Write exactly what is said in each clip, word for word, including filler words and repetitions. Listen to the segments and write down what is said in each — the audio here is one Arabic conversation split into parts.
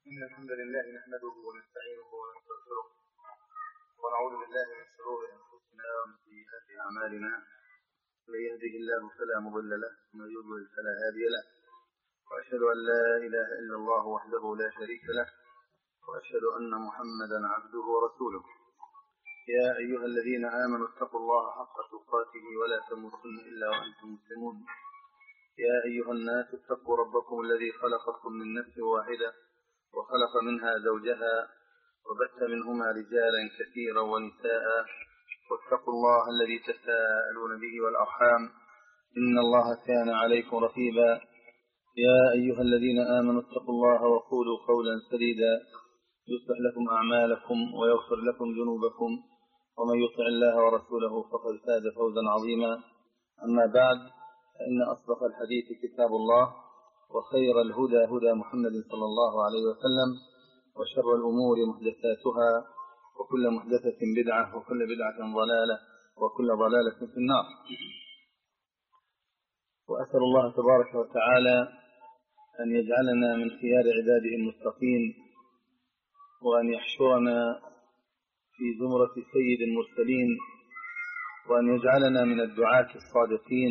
إن الحمد لله نحمده ونستعينه ونستغفره ونعوذ بالله من شرور أنفسنا ومن سيئات أعمالنا. من يهده الله فلا مضل له ومن يضلل فلا هادي له، وأشهد أن لا إله إلا الله وحده لا شريك له، وأشهد أن محمدا عبده ورسوله. يا أيها الذين آمنوا اتقوا الله حق تقاته ولا تموتن إلا وأنتم مسلمون. يا أيها الناس اتقوا ربكم الذي خلقكم من نفس واحدة وخلق منها زوجها وبث منهما رجالا كثيرا ونساء، واتقوا الله الذي تساءلون به والأرحام إن الله كان عليكم رقيبا. يا أيها الذين آمنوا اتقوا الله وقولوا قولا سديدا يصلح لكم أعمالكم ويغفر لكم ذنوبكم، ومن يطع الله ورسوله فقد فاز فوزا عظيما. أما بعد، فإن أصدق الحديث كتاب الله، وخير الهدى هدى محمد صلى الله عليه وسلم، وشر الأمور محدثاتها، وكل محدثة بدعة، وكل بدعة ضلالة، وكل ضلالة في النار. وأسأل الله تبارك وتعالى أن يجعلنا من خيار عباده المتقين، وأن يحشرنا في زمرة سيد المرسلين، وأن يجعلنا من الدعاة الصادقين،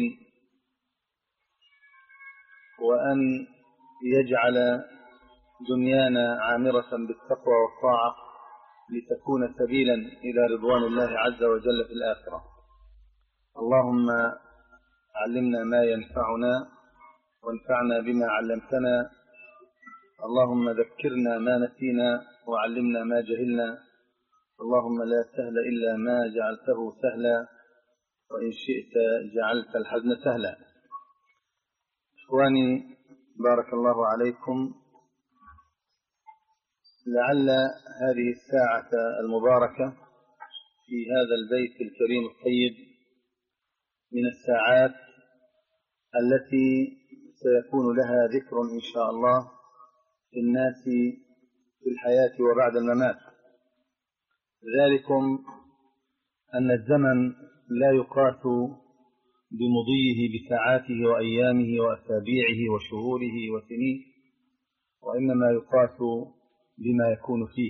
وأن يجعل دنيانا عامرة بالتقوى والطاعة لتكون سبيلا إلى رضوان الله عز وجل في الآخرة. اللهم علمنا ما ينفعنا وانفعنا بما علمتنا. اللهم ذكرنا ما نسينا وعلمنا ما جهلنا. اللهم لا سهل إلا ما جعلته سهلا، وإن شئت جعلت الحزن سهلا. إخواني بارك الله عليكم، لعل هذه الساعة المباركة في هذا البيت الكريم الطيب من الساعات التي سيكون لها ذكر إن شاء الله في الناس في الحياة وبعد الممات. ذلكم أن الزمن لا يقاس بمضيه بساعاته وأيامه وأسابيعه وشهوره وسنيه، وإنما يقاس بما يكون فيه.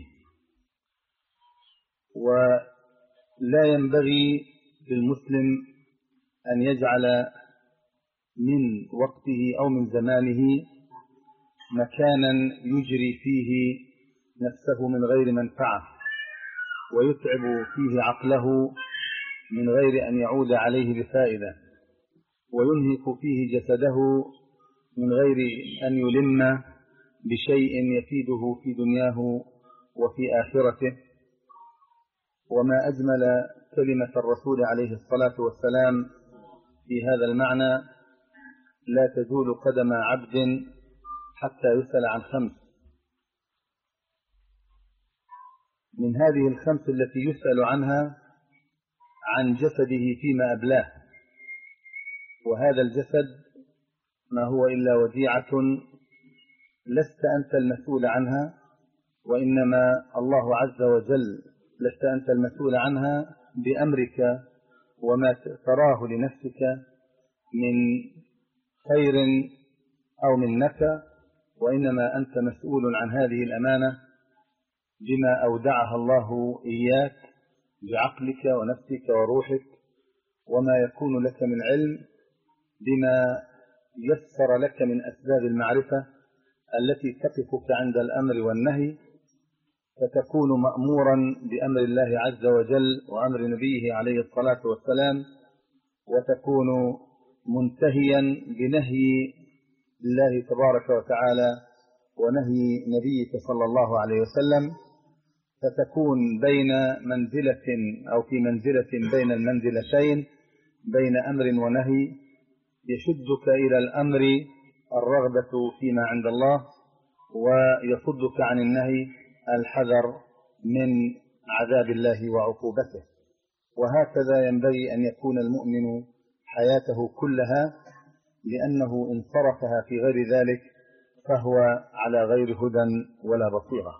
ولا ينبغي للمسلم أن يجعل من وقته أو من زمانه مكانا يجري فيه نفسه من غير منفعة، ويتعب فيه عقله من غير أن يعود عليه بفائدة، وينهك فيه جسده من غير أن يلم بشيء يفيده في دنياه وفي آخرته. وما أجمل كلمة الرسول عليه الصلاة والسلام في هذا المعنى: لا تزول قدم عبد حتى يسأل عن خمس. من هذه الخمس التي يسأل عنها عن جسده فيما أبلاه، وهذا الجسد ما هو إلا وديعة لست أنت المسؤول عنها، وإنما الله عز وجل لست أنت المسؤول عنها بأمرك وما تراه لنفسك من خير أو من نفع، وإنما أنت مسؤول عن هذه الأمانة بما أودعها الله إياك بعقلك ونفسك وروحك، وما يكون لك من علم بما يسر لك من أسباب المعرفة التي تقفك عند الأمر والنهي، فتكون مأمورا بأمر الله عز وجل وأمر نبيه عليه الصلاة والسلام، وتكون منتهيا بنهي الله تبارك وتعالى ونهي نبيك صلى الله عليه وسلم، فتكون بين منزلة أو في منزلة بين المنزلتين، بين أمر ونهي، يشدك إلى الأمر الرغبة فيما عند الله، ويصدك عن النهي الحذر من عذاب الله وعقوبته. وهكذا ينبغي أن يكون المؤمن حياته كلها، لأنه إن صرفها في غير ذلك فهو على غير هدى ولا بصيرة.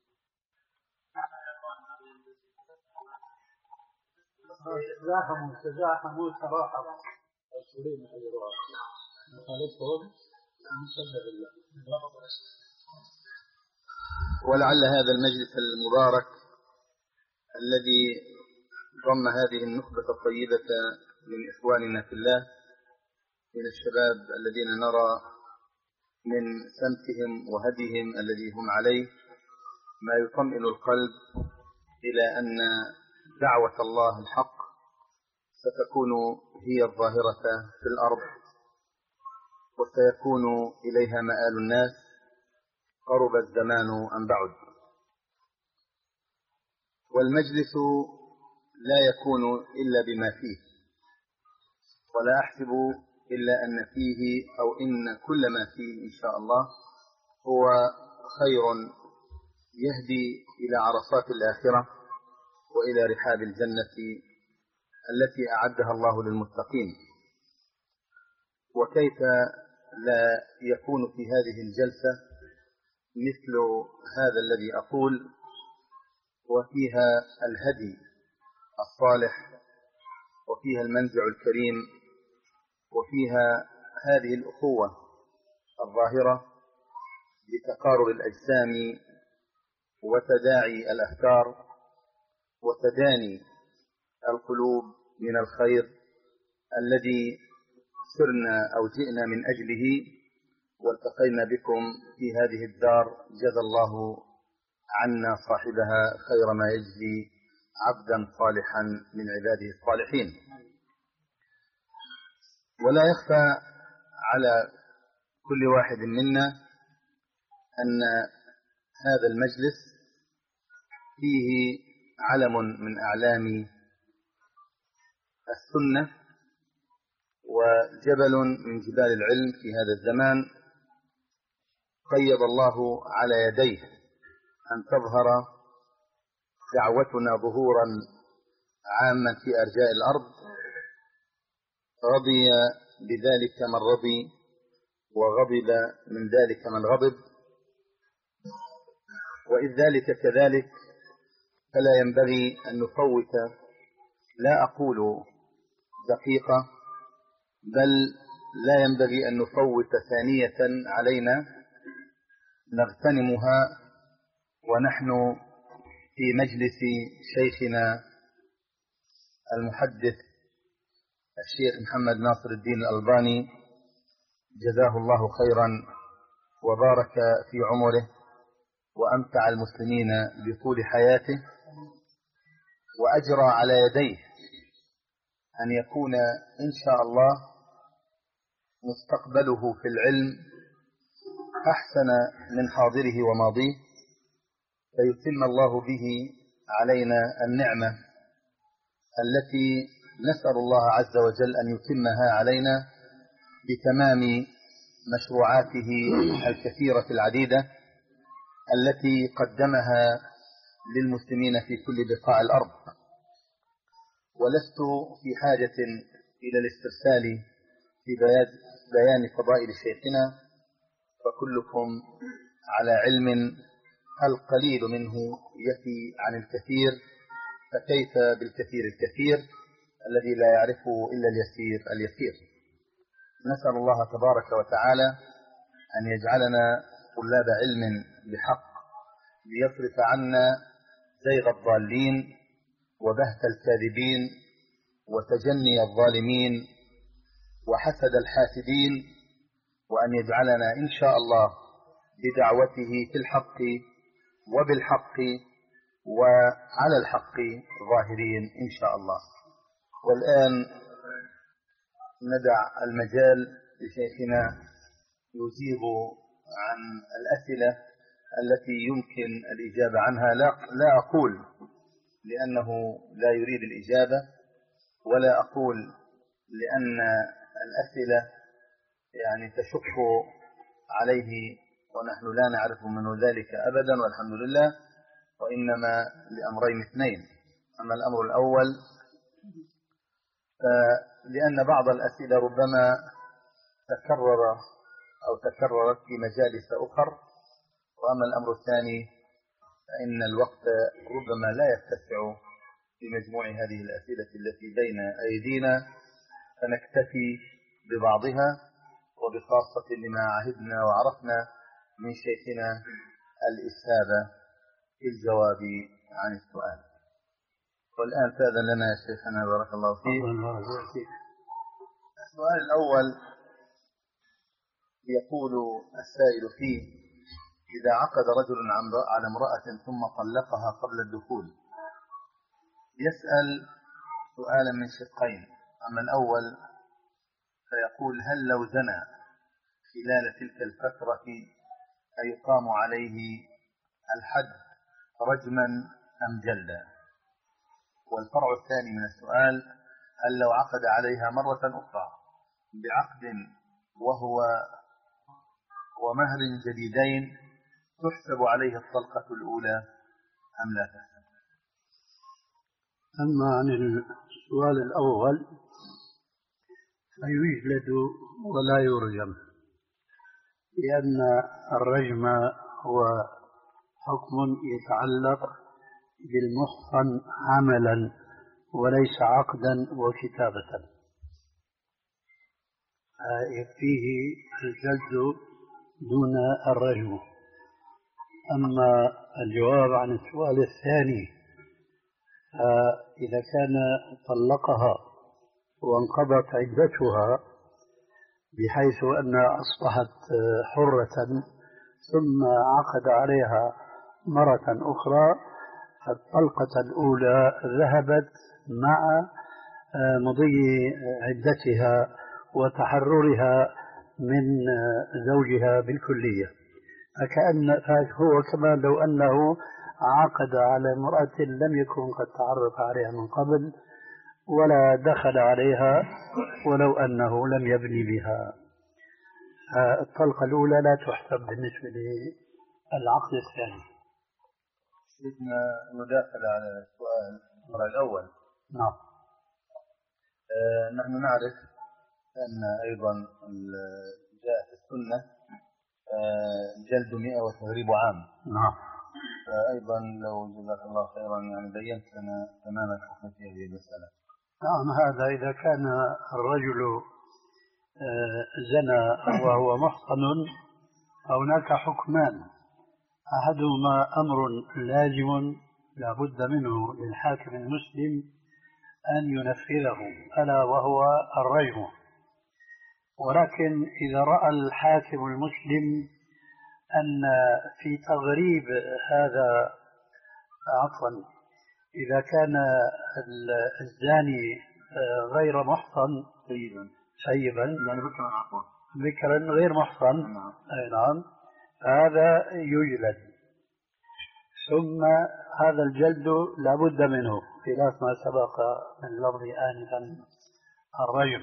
تزاحموا تزاحموا صراحة مسؤولين الإجراء مخالفهم مشبه بالله. ولعل هذا المجلس المبارك الذي ضم هذه النخبة الطيبة من إخواننا في الله من الشباب الذين نرى من سمتهم وهديهم الذي هم عليه ما يطمئن القلب إلى أن دعوة الله الحق ستكون هي الظاهرة في الأرض وسيكون إليها مآل الناس قرب الزمان أم بعد. والمجلس لا يكون إلا بما فيه، ولا أحسب إلا أن فيه أو إن كل ما فيه إن شاء الله هو خير يهدي إلى عرصات الآخرة وإلى رحاب الجنة التي أعدها الله للمتقين. وكيف لا يكون في هذه الجلسة مثل هذا الذي أقول، وفيها الهدي الصالح، وفيها المنزع الكريم، وفيها هذه الأخوة الظاهرة بتقارب الأجسام وتداعي الأفكار وتداني القلوب من الخير الذي سرنا أو جئنا من أجله، والتقينا بكم في هذه الدار. جزى الله عنا صاحبها خير ما يجزي عبدا صالحا من عباده الصالحين. ولا يخفى على كل واحد منا أن هذا المجلس فيه علم من أعلام السنة وجبل من جبال العلم في هذا الزمان قيض الله على يديه أن تظهر دعوتنا ظهورا عاما في أرجاء الأرض. رضي بذلك من رضي وغضب من ذلك من غضب، وإذ ذلك كذلك فلا ينبغي أن نفوت، لا أقول دقيقة، بل لا ينبغي أن نفوت ثانية علينا نغتنمها ونحن في مجلس شيخنا المحدث الشيخ محمد ناصر الدين الألباني جزاه الله خيرا وبارك في عمره وأمتع المسلمين بطول حياته، وأجرى على يديه أن يكون إن شاء الله مستقبله في العلم أحسن من حاضره وماضيه، فيتم الله به علينا النعمة التي نسأل الله عز وجل أن يتمها علينا بتمام مشروعاته الكثيرة العديدة التي قدمها للمسلمين في كل بقاع الأرض. ولست في حاجة إلى الاسترسال في بيان فضائل شيخنا، فكلكم على علم القليل منه يفي عن الكثير، فكيف بالكثير الكثير الذي لا يعرفه إلا اليسير اليسير. نسأل الله تبارك وتعالى أن يجعلنا طلاب علم بحق، ليصرف عنا زيغ الضالين وبهت الكاذبين وتجني الظالمين وحسد الحاسدين، وأن يجعلنا إن شاء الله بدعوته في الحق وبالحق وعلى الحق ظاهرين إن شاء الله. والآن ندع المجال لشيخنا يجيب عن الأسئلة التي يمكن الإجابة عنها. لا, لا أقول لأنه لا يريد الإجابة، ولا أقول لأن الأسئلة يعني تشق عليه ونحن لا نعرف منه ذلك أبدا والحمد لله، وإنما لأمرين اثنين. أما الأمر الأول لأن بعض الأسئلة ربما تكرر أو تكررت في مجالس أخر، وأما الأمر الثاني فإن الوقت ربما لا يتسع في مجموع هذه الأسئلة التي بين أيدينا، فنكتفي ببعضها وبخاصة لما عهدنا وعرفنا من شيخنا الإسهاب في الجواب عن السؤال. والآن تأذن لنا يا شيخنا بارك الله فيك. السؤال الأول يقول السائل فيه: إذا عقد رجل على امرأة ثم طلقها قبل الدخول، يسأل سؤالا من شقين. أما الأول فيقول: هل لو زنى خلال تلك الفترة أيقام عليه الحد رجما أم جلدا؟ والفرع الثاني من السؤال: هل لو عقد عليها مرة أخرى بعقد وهو ومهر جديدين تحسب عليه الطلقة الأولى أم لا تحسب؟ أما عن السؤال الأول فيجلد ولا يرجم، لأن الرجم هو حكم يتعلق بالمحصن عملا وليس عقدا وكتابة، يكفيه الجلد دون الرجم. أما الجواب عن السؤال الثاني، فإذا كان طلقها وانقضت عدتها بحيث أن أصبحت حرة ثم عقد عليها مرة أخرى، فالطلقة الأولى ذهبت مع مضي عدتها وتحررها من زوجها بالكلية، فكأن فهو كما لو أنه عقد على امرأة لم يكن قد تعرف عليها من قبل ولا دخل عليها ولو أنه لم يبني بها. الطلقة الأولى لا تحسب بالنسبة للعقد الثاني. سيدنا مداخلة على السؤال الأول. نعم. آه نحن نعرف أن أيضا جاء في السنة آه جلد مئة وتهريب عام. نعم. فأيضا لو جزاك الله خيرا يعني بينت لنا تمام الحكم في هذه المسألة. نعم، هذا إذا كان الرجل آه زنى وهو محصن هناك حكمان، أحدهما أمر لازم لا بد منه للحاكم المسلم أن ينفذه ألا وهو الرجم، ولكن إذا رأى الحاكم المسلم أن في تغريب هذا عفوا إذا كان الزاني غير محصن سيبا سيبا يعني بكرا عفوا بكرا غير محصن نعم. أي نعم، هذا يجلد. ثم هذا الجلد لا بد منه خلاف ما سبق من لفظ آنفا الرجم.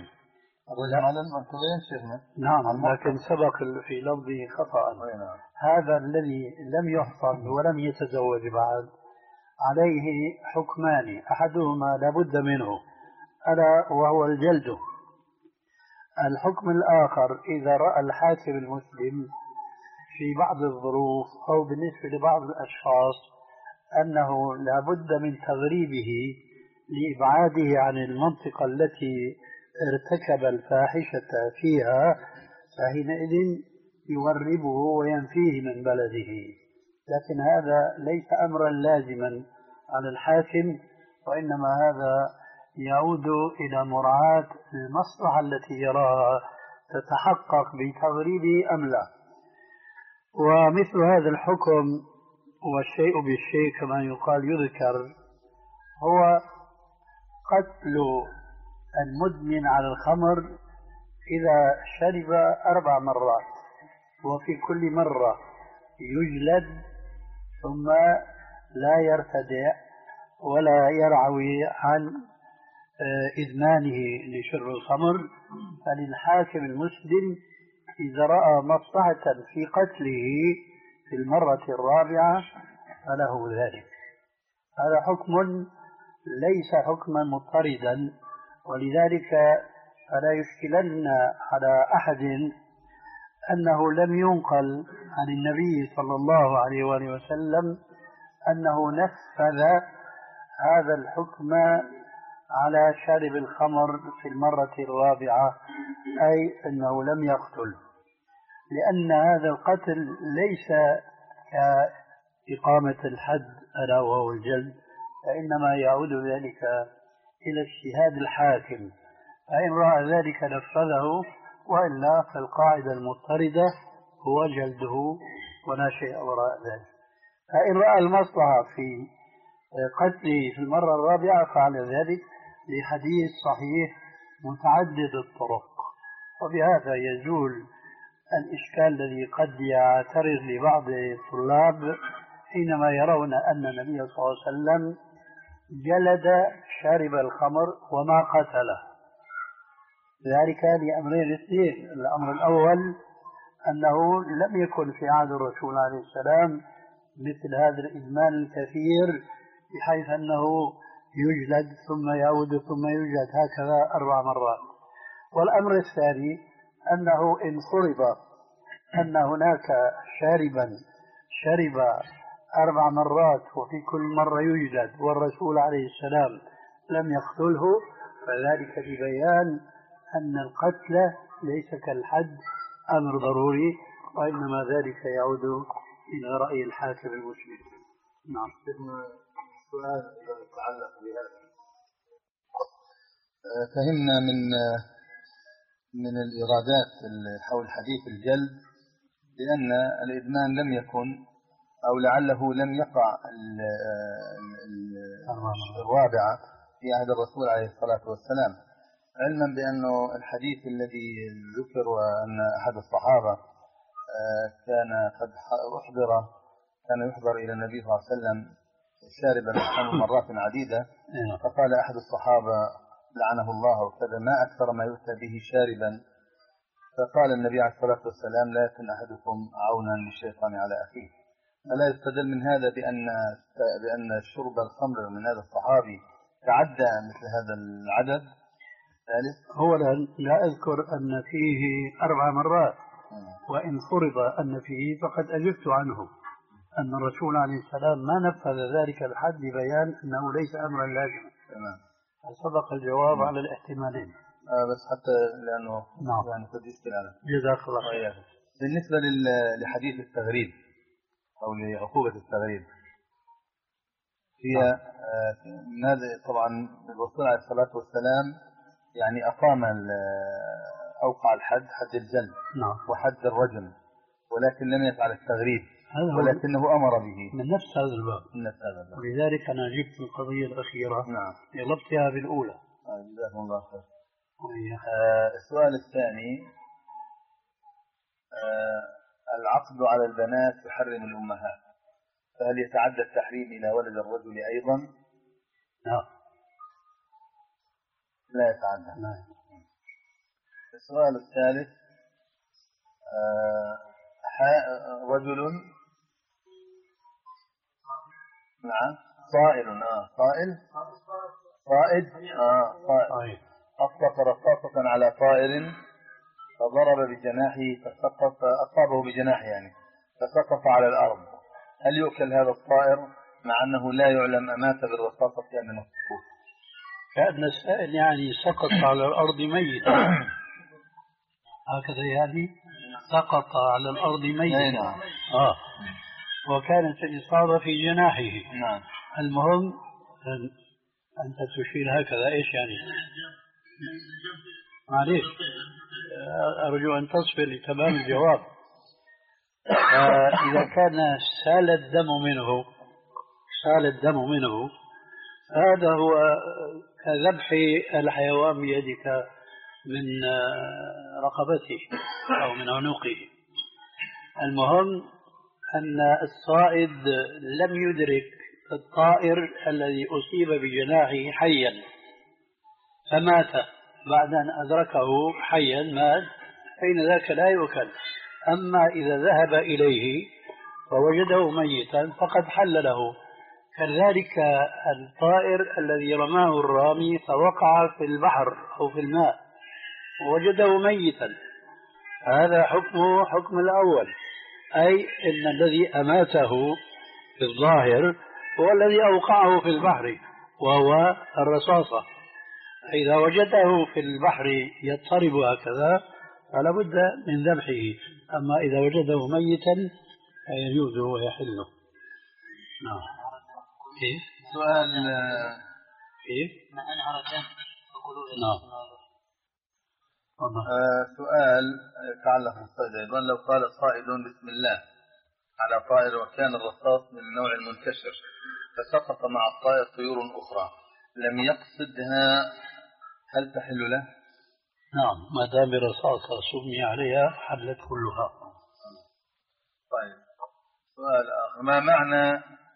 نعم، لكن سبق في لفظه خطأ. نعم. هذا الذي لم يحصن ولم يتزوج بعد عليه حكمان، أحدهما لا بد منه ألا وهو الجلد. الحكم الآخر إذا رأى الحاكم المسلم في بعض الظروف أو بالنسبة لبعض الأشخاص أنه لا بد من تغريبه لإبعاده عن المنطقة التي ارتكب الفاحشة فيها، فحينئذ يغربه وينفيه من بلده. لكن هذا ليس أمرا لازما على الحاكم، وإنما هذا يعود إلى مراعاة المصلحة التي يراها تتحقق بتغريبه أم لا. ومثل هذا الحكم والشيء بالشيء كما يقال يذكر هو قتل المدمن على الخمر إذا شرب أربع مرات وفي كل مرة يجلد ثم لا يرتدع ولا يرعوي عن إدمانه لشرب الخمر. فللحاكم المسلم إذا رأى مصلحة في قتله في المرة الرابعة فله ذلك. هذا حكم ليس حكما مضطردا، ولذلك فلا يشكلن على أحد أنه لم ينقل عن النبي صلى الله عليه وآله وسلم أنه نفذ هذا الحكم على شارب الخمر في المرة الرابعة، أي أنه لم يقتل، لأن هذا القتل ليس إقامة الحد ألا وهو الجلد، فإنما يعود ذلك إلى اجتهاد الحاكم، فإن رأى ذلك نفذه، وإلا فالقاعدة المضطردة هو جلده ولا شيء وراء ذلك. فإن رأى المصلحة في قتله في المرة الرابعة فعل ذلك لحديث صحيح متعدد الطرق. وبهذا يزول الإشكال الذي قد يعترض لبعض الطلاب حينما يرون أن النبي صلى الله عليه وسلم جلد شارب الخمر وما قتله، ذلك لأمرين اثنين. الأمر الأول أنه لم يكن في عهد الرسول عليه السلام مثل هذا الإدمان الكثير بحيث أنه يجلد ثم يعود ثم يجلد هكذا أربع مرات. والأمر الثاني أنه إن فرض أن هناك شاربا شرب أربع مرات وفي كل مرة يجلد والرسول عليه السلام لم يقتله، فذلك لبيان أن القتل ليس كالحد أمر ضروري، وإنما ذلك يعود إلى رأي الحاكم المسلم. نعم. سؤال يتعلق بهذا. فهمنا من من الإيرادات حول حديث الجلد لأن الإدمان لم يكن أو لعله لم يقع الرابعة في عهد الرسول عليه الصلاة والسلام، علما بأنه الحديث الذي ذكر وأن أحد الصحابة كان قد أحضر كان يحضر إلى النبي صلى الله عليه وسلم شارب الخمر مرات عديدة، فقال أحد الصحابة لعنه الله وكذا ما أكثر ما يؤتى به شاربا، فقال النبي عليه الصلاة والسلام لا يكن أحدكم عونا للشيطان على أخيه. فلا يستدل من هذا بأن بأن شرب الخمر من هذا الصحابي تعدى مثل هذا العدد. ثالث، أولا لا أذكر أن فيه أربع مرات، وإن فرض أن فيه فقد أجبت عنه أن الرسول عليه السلام ما نفذ ذلك الحد بيان أنه ليس أمرا لازما. تمام. سبق الجواب على الاحتمالين. آه بس حتى لأنه نعم. يعني قد يشكل على. جزاك الله خير. بالنسبة لحديث التغريب أو لعقوبة التغريب هي آه ماذا؟ طبعا الرسول عليه الصلاة والسلام يعني أقام أوقع الحد حد الجلد نعم. وحد الرجم، ولكن لم يفعل التغريب ولكنه أمر به من نفس هذا الباب. من نفس هذا الباب. ولذلك أنا جبت القضية الأخيرة نعم لربطها بالأولى. جزاكم الله خير. آه السؤال الثاني، آه العقد على البنات يحرم الأمهات، فهل يتعدى التحريم إلى ولد الرجل أيضا؟ نعم. لا يتعدى. نعم. السؤال الثالث، آه رجل نعم صائل آه صائل صائد آه صائد أطلق رصاصة على طائر فضرب بجناحه فسقط، أصابه بجناحه يعني فسقط على الأرض، هل يؤكل هذا الطائر مع أنه لا يعلم أمات بالرصاصة أم من السقوط؟ كأن السائل يعني سقط على الأرض ميتا هكذا، يعني سقط على الأرض ميتا. نعم. آه وكانت الإصابة في جناحه. نعم. المهم أنت تشير هكذا إيش يعني؟ معليش أرجو أن تصبر لتمام الجواب. إذا كان سال الدم منه سال الدم منه هذا هو كذبح الحيوان بيدك من رقبته أو من عنقه. المهم أن الصائد لم يدرك الطائر الذي أصيب بجناحه حيا فمات، بعد أن أدركه حيا مات، حين ذاك لا يؤكل. أما إذا ذهب إليه فوجده ميتا فقد حل له. كذلك الطائر الذي رماه الرامي فوقع في البحر أو في الماء ووجده ميتا، هذا حكمه حكم الأول، أي إن الذي أماته في الظاهر هو الذي أوقعه في البحر وهو الرصاصة. إذا وجده في البحر يضطرب هكذا فلا بد من ذبحه، أما إذا وجده ميتا فيجوز ويحله. نعم. كيف؟ سؤال كيف؟ ما أنهر الدم فكلوا. نعم. آه سؤال يتعلق بالصيد أيضا. لو قال قائل بسم الله على طائر وكان الرصاص من النوع المنتشر فسقط مع الطائر طيور أخرى لم يقصدها هل تحل له؟ نعم، ما دام رصاصة سمي عليها حلت كلها. طيب سؤال آخر. ما معنى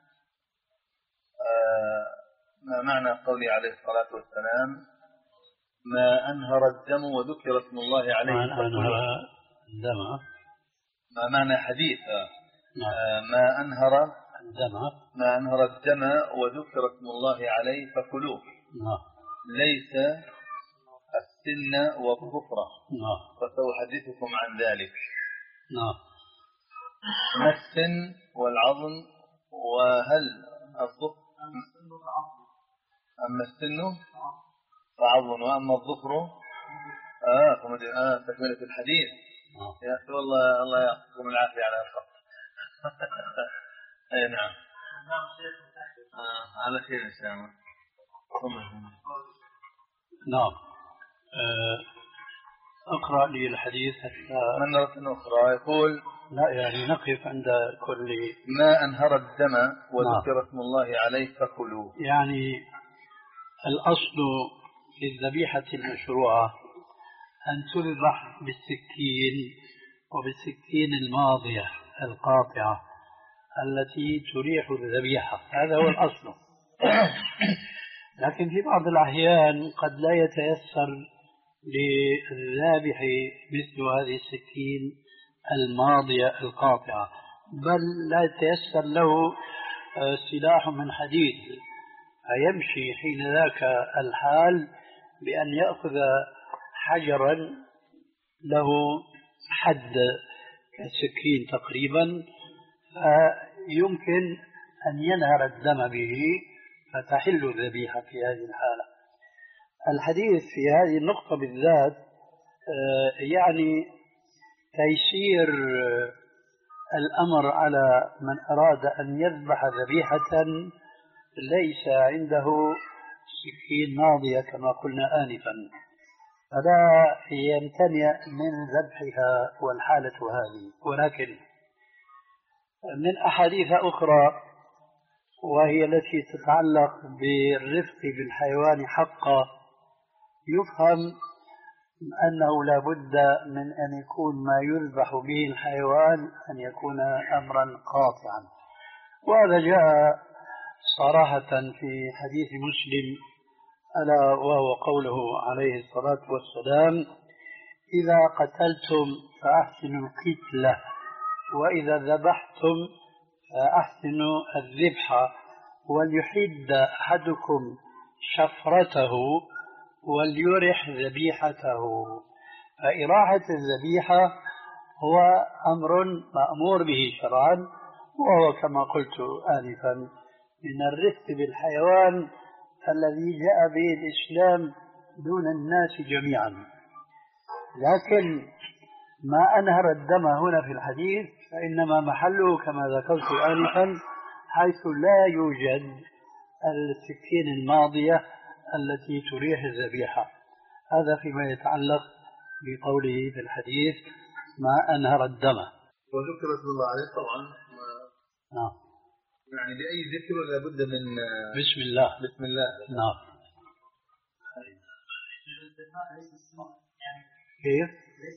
آه ما معنى قوله عليه الصلاة والسلام ما أنهر الدم وذكر اسم الله عليه؟ ما أنهر الدم. ما معنى حديث نعم. آه ما أنهر الدم. ما أنهر الدم وذكر اسم الله عليه فكلوه. نعم. ليس السن والظفرة. نعم. فسأحدثكم عن ذلك. نعم. ما السن والعظم وهل الظفر؟ أما السن فعظم وأما الظفر آه آه تكملة الحديث. نعم. يا أخي والله الله يعطيكم العافية على الخط. أي نعم. آه على خير إن شاء الله. نعم. اقرأ لي الحديث حتى من مرة أخرى. يقول لا يعني نقف عند كل ما أنهر الدم وذكر نعم. اسم الله عليه فكلوه. يعني الأصل في الذبيحة المشروعة أن تذبح بالسكين وبالسكين الماضية القاطعة التي تريح الذبيحة، هذا هو الأصل. لكن في بعض الأحيان قد لا يتيسر للذابح مثل هذه السكين الماضية القاطعة، بل لا يتيسر له سلاح من حديد، فيمشي حين ذاك الحال بأن يأخذ حجرا له حد كالسكين تقريبا، فيمكن أن ينهر الدم به فتحل الذبيحة في هذه الحالة. الحديث في هذه النقطة بالذات يعني تيسير الأمر على من أراد أن يذبح ذبيحة ليس عنده سكين ماضية كما قلنا آنفا، فلا يمتنع من ذبحها والحالة هذه. ولكن من أحاديث أخرى وهي التي تتعلق بالرفق بالحيوان حقا يفهم أنه لا بد من أن يكون ما يذبح به الحيوان أن يكون أمرا قاطعا، وهذا جاء صراحة في حديث مسلم ألا وهو قوله عليه الصلاة والسلام إذا قتلتم فأحسنوا القتلة وإذا ذبحتم فأحسنوا الذبح وليحد أحدكم شفرته وليرح ذبيحته. فإراحة الذبيحة هو أمر مأمور به شرعا، وهو كما قلت آنفا من الرفق بالحيوان الذي جاء به الإسلام دون الناس جميعا. لكن ما أنهر الدم هنا في الحديث فإنما محله كما ذكرت آنفا حيث لا يوجد السكين الماضية التي تريح الذبيحة. هذا فيما يتعلق بقوله في الحديث ما أنهر الدم. وذكر اسم الله عليه طبعا. نعم. يعني بأي ذكر لابد من بسم الله. بسم الله. نعم. كيف؟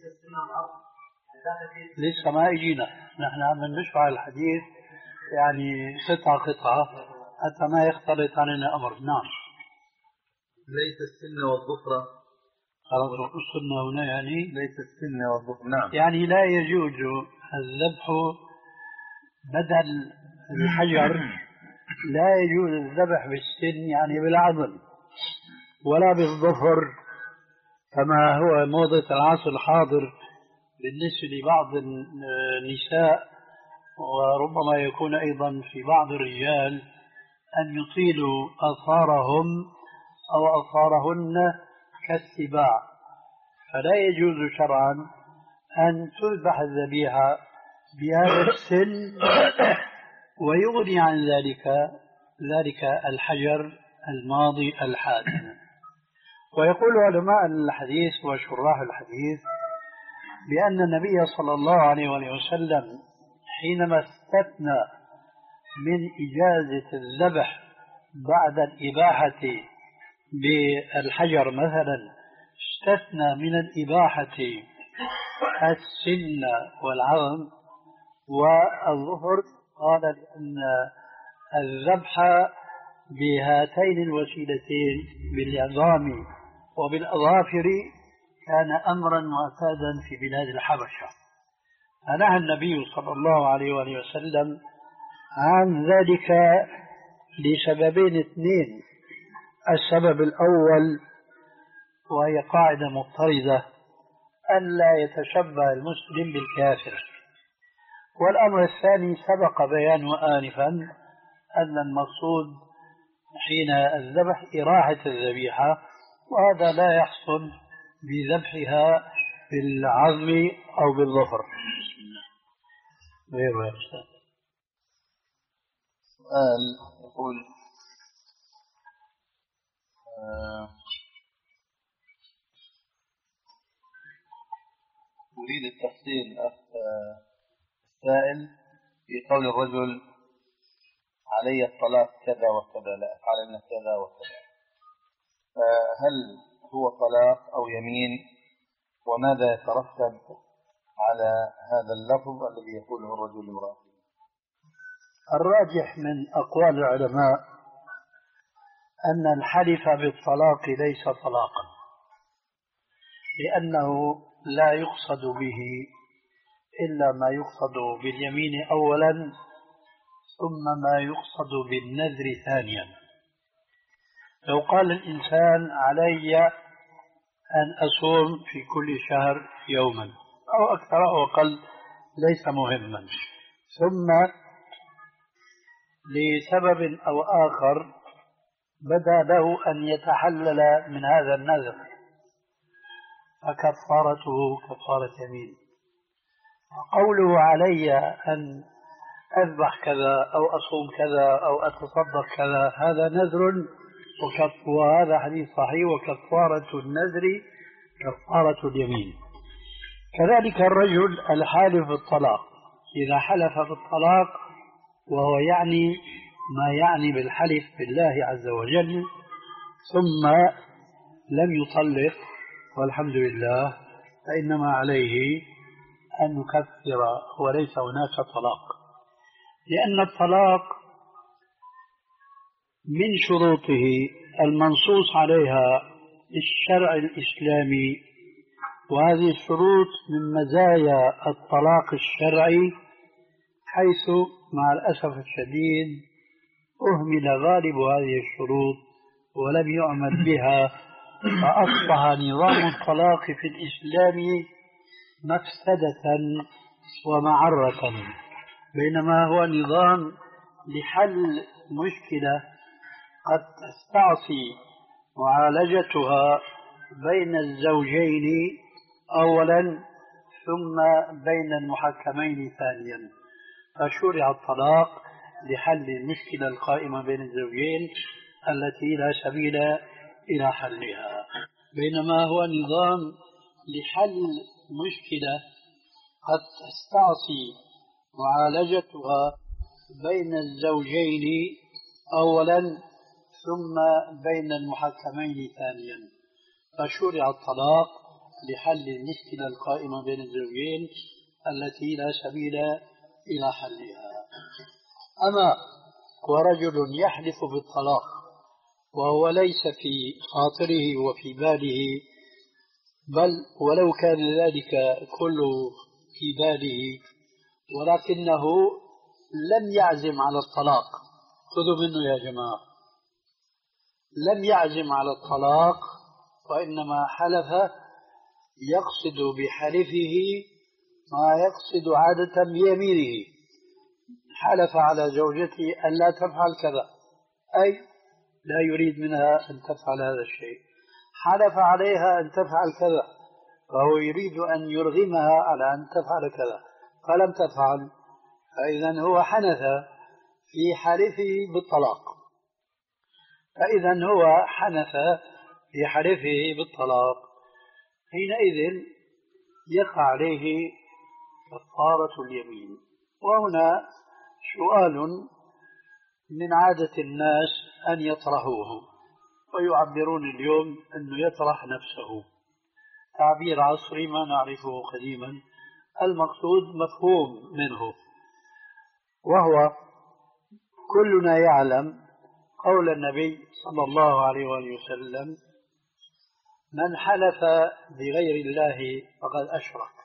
لسه ما اجينا، نحن عم نشرح الحديث يعني قطعة قطعة حتى ما يختلط علينا أمر. نعم. ليس السن والظفرة. خلاص وصلنا هنا يعني ليس السن والظفرة. نعم. يعني لا يجوز الذبح بدل الحجر، لا يجوز الذبح بالسن يعني بالعظم ولا بالظفر كما هو موضة العصر الحاضر بالنسبة لبعض النساء، وربما يكون أيضا في بعض الرجال أن يطيلوا أظفارهم أو أظفارهن كالسباع، فلا يجوز شرعا أن تذبح الذبيحة بهذا السن ويغني عن ذلك ذلك الحجر الماضي الحادث. ويقول علماء الحديث وشراح الحديث بأن النبي صلى الله عليه وسلم حينما استثنى من إجازة الذبح بعد الإباحة بالحجر مثلا، استثنى من الإباحة السن والعظم والظفر، قال لأن الذبح بهاتين الوسيلتين بالعظام وبالأظافر كان أمرا معتادا في بلاد الحبشة، فنهى النبي صلى الله عليه وآله وسلم عن ذلك لسببين اثنين. السبب الأول وهي قاعدة مضطردة ألا يتشبه المسلم بالكافر، والأمر الثاني سبق بيانه آنفا أن المقصود حين الذبح إراحة الذبيحة، وهذا لا يحصل بذبحها بالعظم أو بالظفر. غير يا أستاذ. سؤال يقول آه أريد التفصيل أخ السائل في قول الرجل علي الطلاق كذا وكذا، لا أفعل من كذا وكذا، فهل هو طلاق أو يمين؟ وماذا يترتب على هذا اللفظ الذي يقوله الرجل لامرأته؟ الراجح من أقوال العلماء أن الحلف بالطلاق ليس طلاقا، لأنه لا يقصد به إلا ما يقصد باليمين أولا، ثم ما يقصد بالنذر ثانيا. لو قال الإنسان علي أن أصوم في كل شهر يوما أو أكثر أو أقل ليس مهما، ثم لسبب أو آخر بدا له أن يتحلل من هذا النذر، فكفارته كفارة يمين. قوله علي أن أذبح كذا أو أصوم كذا أو أتصدق كذا هذا نذر، وهذا حديث صحيح، وكفارة النذر كفارة اليمين. كذلك الرجل الحالف بالطلاق إذا حلف بالطلاق وهو يعني ما يعني بالحلف بالله عز وجل ثم لم يطلق والحمد لله، فإنما عليه أن يكفر وليس هناك طلاق، لأن الطلاق من شروطه المنصوص عليها الشرع الإسلامي، وهذه الشروط من مزايا الطلاق الشرعي، حيث مع الأسف الشديد أهمل غالب هذه الشروط ولم يعمل بها، فأصبح نظام الطلاق في الإسلام مفسدة ومعرة، بينما هو نظام لحل مشكلة قد تستعصي معالجتها بين الزوجين أولا ثم بين المحكمين ثانيا. فشرع الطلاق لحل المشكلة القائمة بين الزوجين التي لا سبيل إلى حلها، بينما هو نظام لحل مشكلة قد تستعصي معالجتها بين الزوجين أولا ثم بين المحكمين ثانيا. فشرع الطلاق لحل المشكلة القائمة بين الزوجين التي لا سبيل إلى حلها. أما ورجل يحلف بالطلاق وهو ليس في خاطره وفي باله، بل ولو كان ذلك كله في باله ولكنه لم يعزم على الطلاق، خذوا منه يا جماعة، لم يعزم على الطلاق وإنما حلف يقصد بحلفه ما يقصد عادة بيمينه، حلف على زوجته أن لا تفعل كذا، أي لا يريد منها أن تفعل هذا الشيء، حلف عليها أن تفعل كذا فهو يريد أن يرغمها على أن تفعل كذا فلم تفعل، فإذا هو حنث في حلفه بالطلاق، فإذا هو حنث في حلفه بالطلاق، حينئذ يقع عليه كفارة اليمين. وهنا سؤال من عادة الناس أن يطرحوه، ويعبرون اليوم أنه يطرح نفسه، تعبير عصري ما نعرفه قديما، المقصود مفهوم منه، وهو كلنا يعلم قول النبي صلى الله عليه وآله وسلم: من حلف بغير الله فقد أشرك.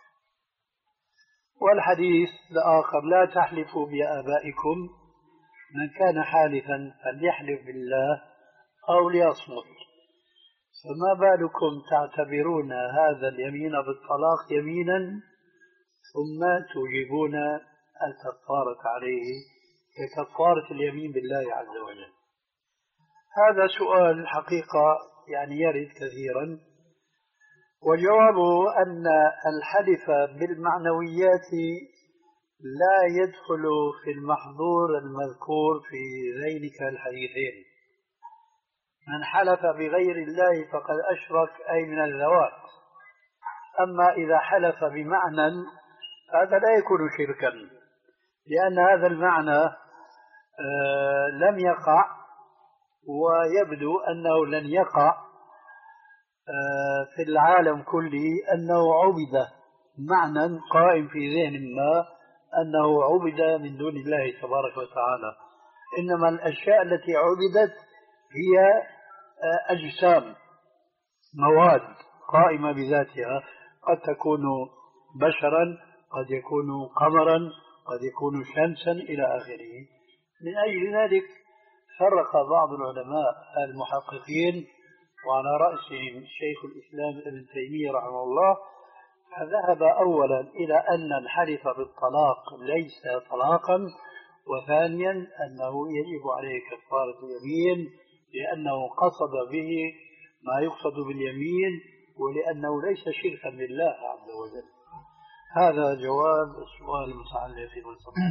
والحديث الآخر: لا تحلفوا بآبائكم، من كان حالفا فليحلف بالله أو ليصمت. فما بالكم تعتبرون هذا اليمين بالطلاق يمينا ثم توجبون الكفارة عليه ككفارة اليمين بالله عز وجل؟ هذا سؤال حقيقة يعني يرد كثيرا، وجوابه أن الحلف بالمعنويات لا يدخل في المحظور المذكور في ذلك الحديثين. من حلف بغير الله فقد أشرك أي من الذوات. أما إذا حلف بمعنى هذا لا يكون شركا، لأن هذا المعنى آه لم يقع، ويبدو أنه لن يقع آه في العالم كله، أنه عبد معنى قائم في ذهن ما أنه عبد من دون الله تبارك وتعالى. إنما الأشياء التي عبدت هي أجسام، مواد قائمة بذاتها، قد تكون بشرا، قد يكون قمرا، قد يكون شمسا إلى آخره. من أجل ذلك فرق بعض العلماء المحققين، وعلى رأسهم شيخ الإسلام ابن تيمية رحمه الله، فذهب أولا إلى أن الحلف بالطلاق ليس طلاقا، وثانيا أنه يجب عليه كفارة اليمين لأنه قصد به ما يقصد باليمين، ولأنه ليس شركا لله عز وجل. هذا جواب السؤال المتعلق بالطلاق.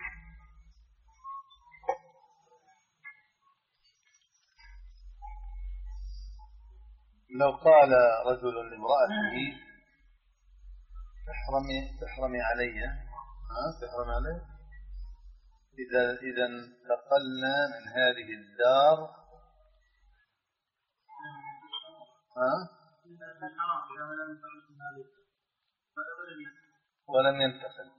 لو قال رجل لامرأته: تحرمي تحرمي علي، ها تحرمي علي إذا إذا انتقلنا من هذه الدار، ها ولم ينتقل،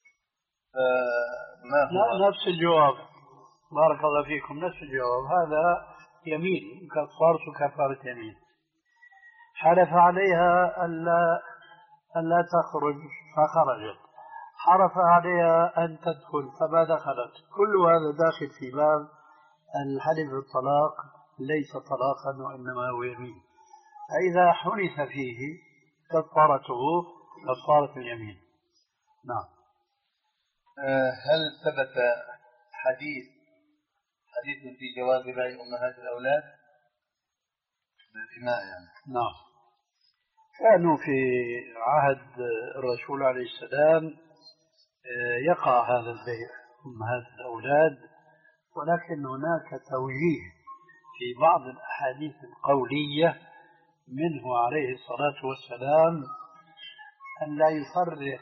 فما هو؟ نفس الجواب، بارك الله فيكم، نفس الجواب. هذا يمين، كفارة كفارة يمين. حلف عليها ألا ألا تخرج فخرجت، حرف عليها أن تدخل فما دخلت، كل هذا داخل في باب الحلف بالطلاق، ليس طلاقا وإنما هو يمين. فإذا حنث فيه كفارته كفارة اليمين. نعم. هل ثبت حديث حديث في جواز بيع أمهات الأولاد بالإماء يعني؟ نعم. كانوا في عهد الرسول عليه السلام يقع هذا البيع أمهات الأولاد، ولكن هناك توجيه في بعض الأحاديث القولية منه عليه الصلاة والسلام أن لا يفرق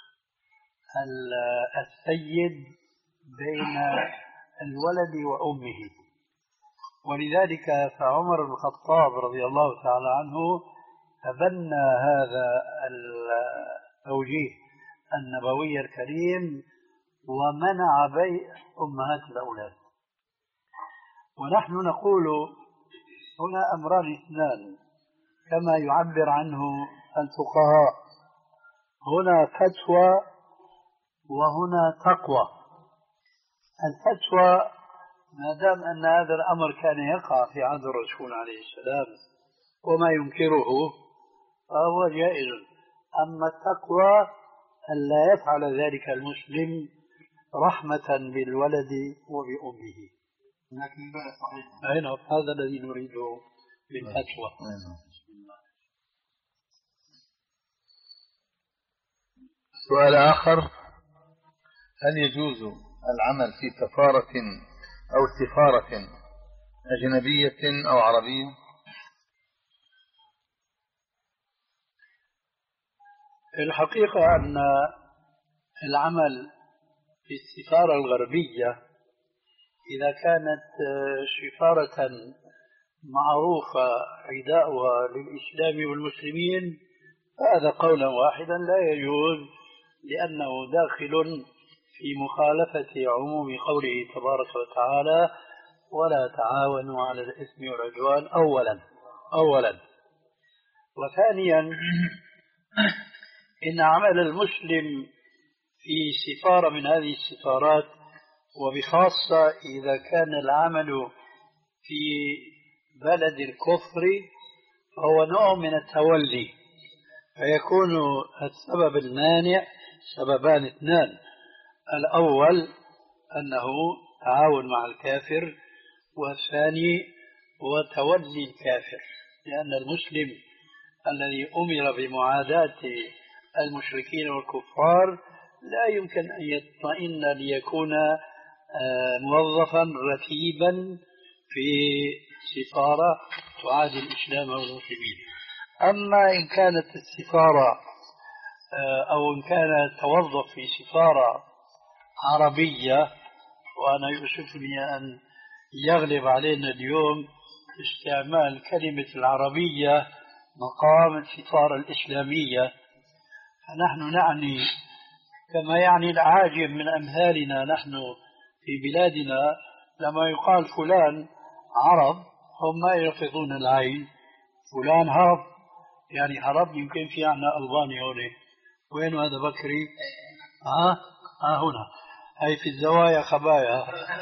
السيد بين الولد وأمه. ولذلك فعمر بن الخطاب رضي الله تعالى عنه تبنى هذا التوجيه النبوي الكريم ومنع بيع أمهات الأولاد. ونحن نقول هنا أمران اثنان كما يعبر عنه الفقهاء، هنا فتوى وهنا تقوى. الفتوى ما دام أن هذا الأمر كان يقع في عهد الرسول عليه السلام وما ينكره فهو جائز. أما التقوى أن لا يفعل ذلك المسلم رحمة بالولد وبأمه. لكن البيع صحيح. أين هذا الذي نريده بالفتوى. سؤال آخر: هل يجوز العمل في سفارة أو سفارة أجنبية أو عربية؟ الحقيقة أن العمل في السفارة الغربية إذا كانت سفارة معروفة عداؤها للإسلام والمسلمين فهذا قولا واحدا لا يجوز، لأنه داخل في مخالفة عموم قوله تبارك وتعالى: ولا تعاونوا على الإثم والعدوان. أولا أولا وثانيا إن عمل المسلم في سفارة من هذه السفارات، وبخاصة إذا كان العمل في بلد الكفر، فهو نوع من التولي، فيكون السبب المانع سببان اثنان: الأول أنه تعاون مع الكافر، والثاني هو تولي الكافر، لأن المسلم الذي أمر بمعاداة المشركين والكفار لا يمكن أن يطمئن ليكون موظفا رتيبا في سفارة تعادي الإسلام والمسلمين. أما إن كانت السفارة أو إن كان توظف في سفارة عربية، وأنا يؤسفني أن يغلب علينا اليوم استعمال كلمة العربية مقام السفارة الإسلامية، فنحن نعني كما يعني العاجم من أمثالنا نحن في بلادنا لما يقال فلان عرب هم ما يلفظون العين، فلان هرب يعني هرب، يمكن في عنا ألباني هنا، وين هذا بكري؟ ها آه؟ آه هنا، هي في الزوايا خبايا.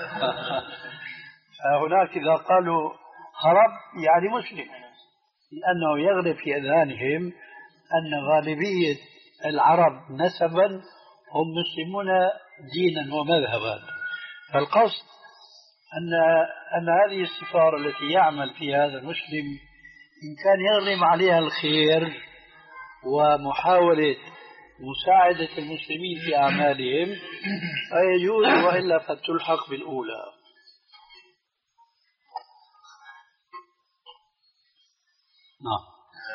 فهناك إذا قالوا هرب يعني مسلم، لأنه يغلب في أذهانهم أن غالبية العرب نسبا هم مسلمون دينا ومذهبا. فالقصد أن أن هذه السفارة التي يعمل فيها هذا المسلم إن كان يغلب عليها الخير ومحاولة مساعدة المسلمين في أعمالهم فيجوز، وإلا فتلحق بالأولى. نعم.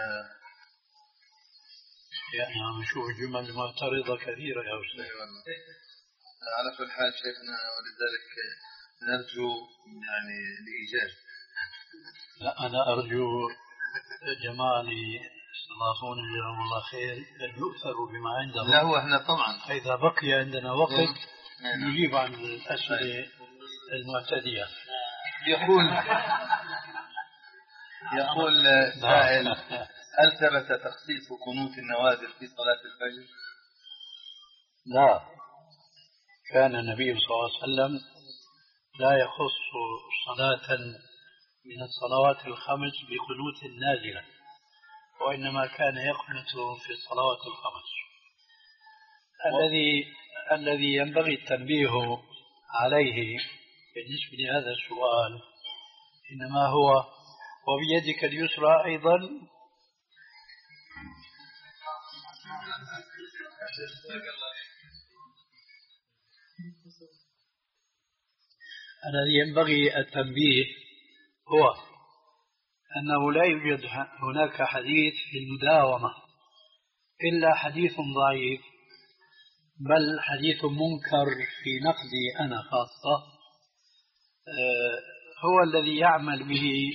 يعني عم نشوف جمل معترضة كثيرة يا أستاذ. على كل حال شيخنا، ولذلك نرجو يعني الإيجاز. لا أنا أرجو جمالي الله جزاهم الله خير أن يؤثروا بما عندهم. لا هو احنا طبعا إذا بقي عندنا وقت نجيب عن الأسئلة المعتدية. يقول يقول سائل: هل ثبت تخصيص قنوت النوازل في صلاة الفجر؟ لا، كان النبي صلى الله عليه وسلم لا يخص صلاة من الصلوات الخمس بقنوت نازلة، وإنما كان يقنت في الصلوات الخمس. الذي الذي ينبغي التنبيه عليه بالنسبة لهذا السؤال إنما هو وبيدك اليسرى أيضا الذي ينبغي التنبيه هو أنه لا يوجد هناك حديث في المداومة إلا حديث ضعيف، بل حديث منكر في نقدي أنا خاصة، هو الذي يعمل به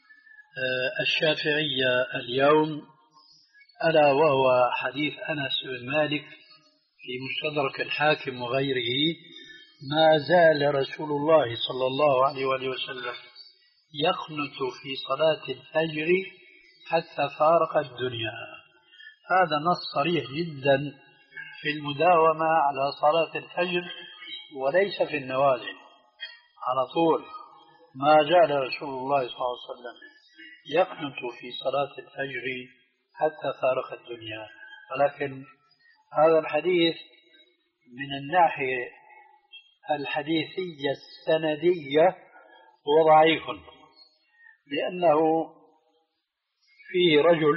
الشافعية اليوم، ألا وهو حديث أنس بن مالك في مستدرك الحاكم وغيره: ما زال رسول الله صلى الله عليه وآله وسلم يقنت في صلاة الفجر حتى فارق الدنيا. هذا نص صريح جدا في المداومة على صلاة الفجر وليس في النوازل، على طول ما زال رسول الله صلى الله عليه وسلم يقنت في صلاة الفجر حتى فارق الدنيا. ولكن هذا الحديث من الناحية الحديثية السندية هو ضعيف، لأنه فيه رجل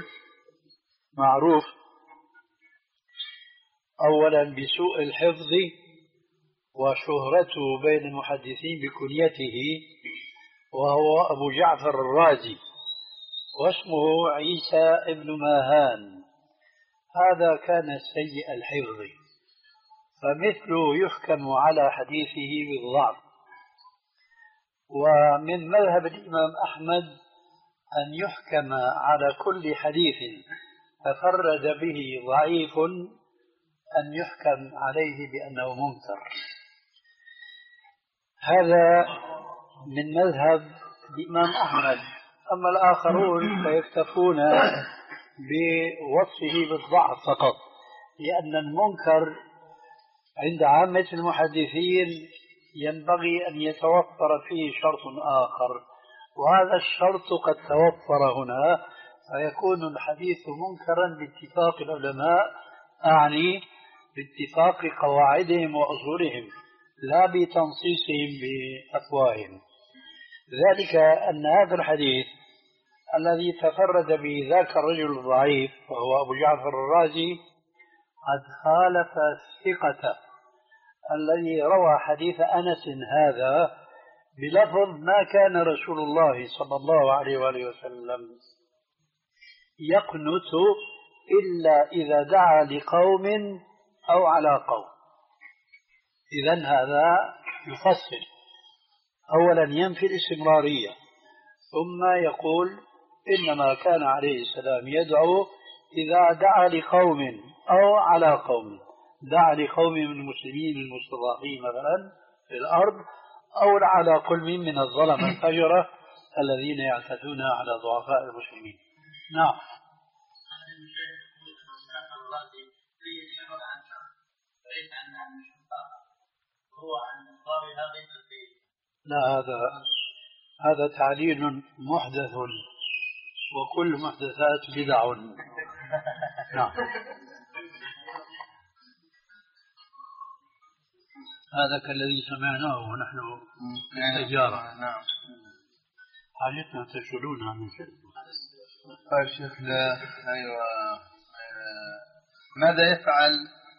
معروف أولا بسوء الحفظ وشهرته بين المحدثين بكنيته، وهو أبو جعفر الرازي، واسمه عيسى ابن ماهان. هذا كان سيء الحفظ، فمثله يحكم على حديثه بالضعف. ومن مذهب الإمام أحمد أن يحكم على كل حديث تفرد به ضعيف أن يحكم عليه بأنه منكر. هذا من مذهب الإمام أحمد. أما الآخرون فيكتفون بوصفه بالضعف فقط، لأن المنكر عند عامة المحدثين ينبغي أن يتوفر فيه شرط آخر، وهذا الشرط قد توفر هنا، فيكون الحديث منكرا باتفاق العلماء، أعني باتفاق قواعدهم وأصولهم لا بتنصيصهم بأفواههم. ذلك أن هذا الحديث الذي تفرد به ذاك الرجل الضعيف وهو أبو جعفر الرازي قد خالف الثقة الذي روى حديث أنس هذا بلفظ: ما كان رسول الله صلى الله عليه وآله وسلم يقنت إلا إذا دعا لقوم أو على قوم. إذن هذا يفسر، أولا ينفي الاستمرارية، ثم يقول إنما كان عليه السلام يدعو إذا دعا لقوم أو على قوم، دعا لقوم من المسلمين المستضعفين مثلا في الأرض، أو على قوم من الظلمة الفجرة الذين يعتدون على ضعفاء المسلمين. نعم. لا، هذا هذا تعليل محدث، وكل محدثات بدع. نعم. هذا كالذي سمعناه ونحن تجارة. نعم. حاجتنا تشغلونها من شيء. طيب شيخنا، أيوة، ماذا يفعل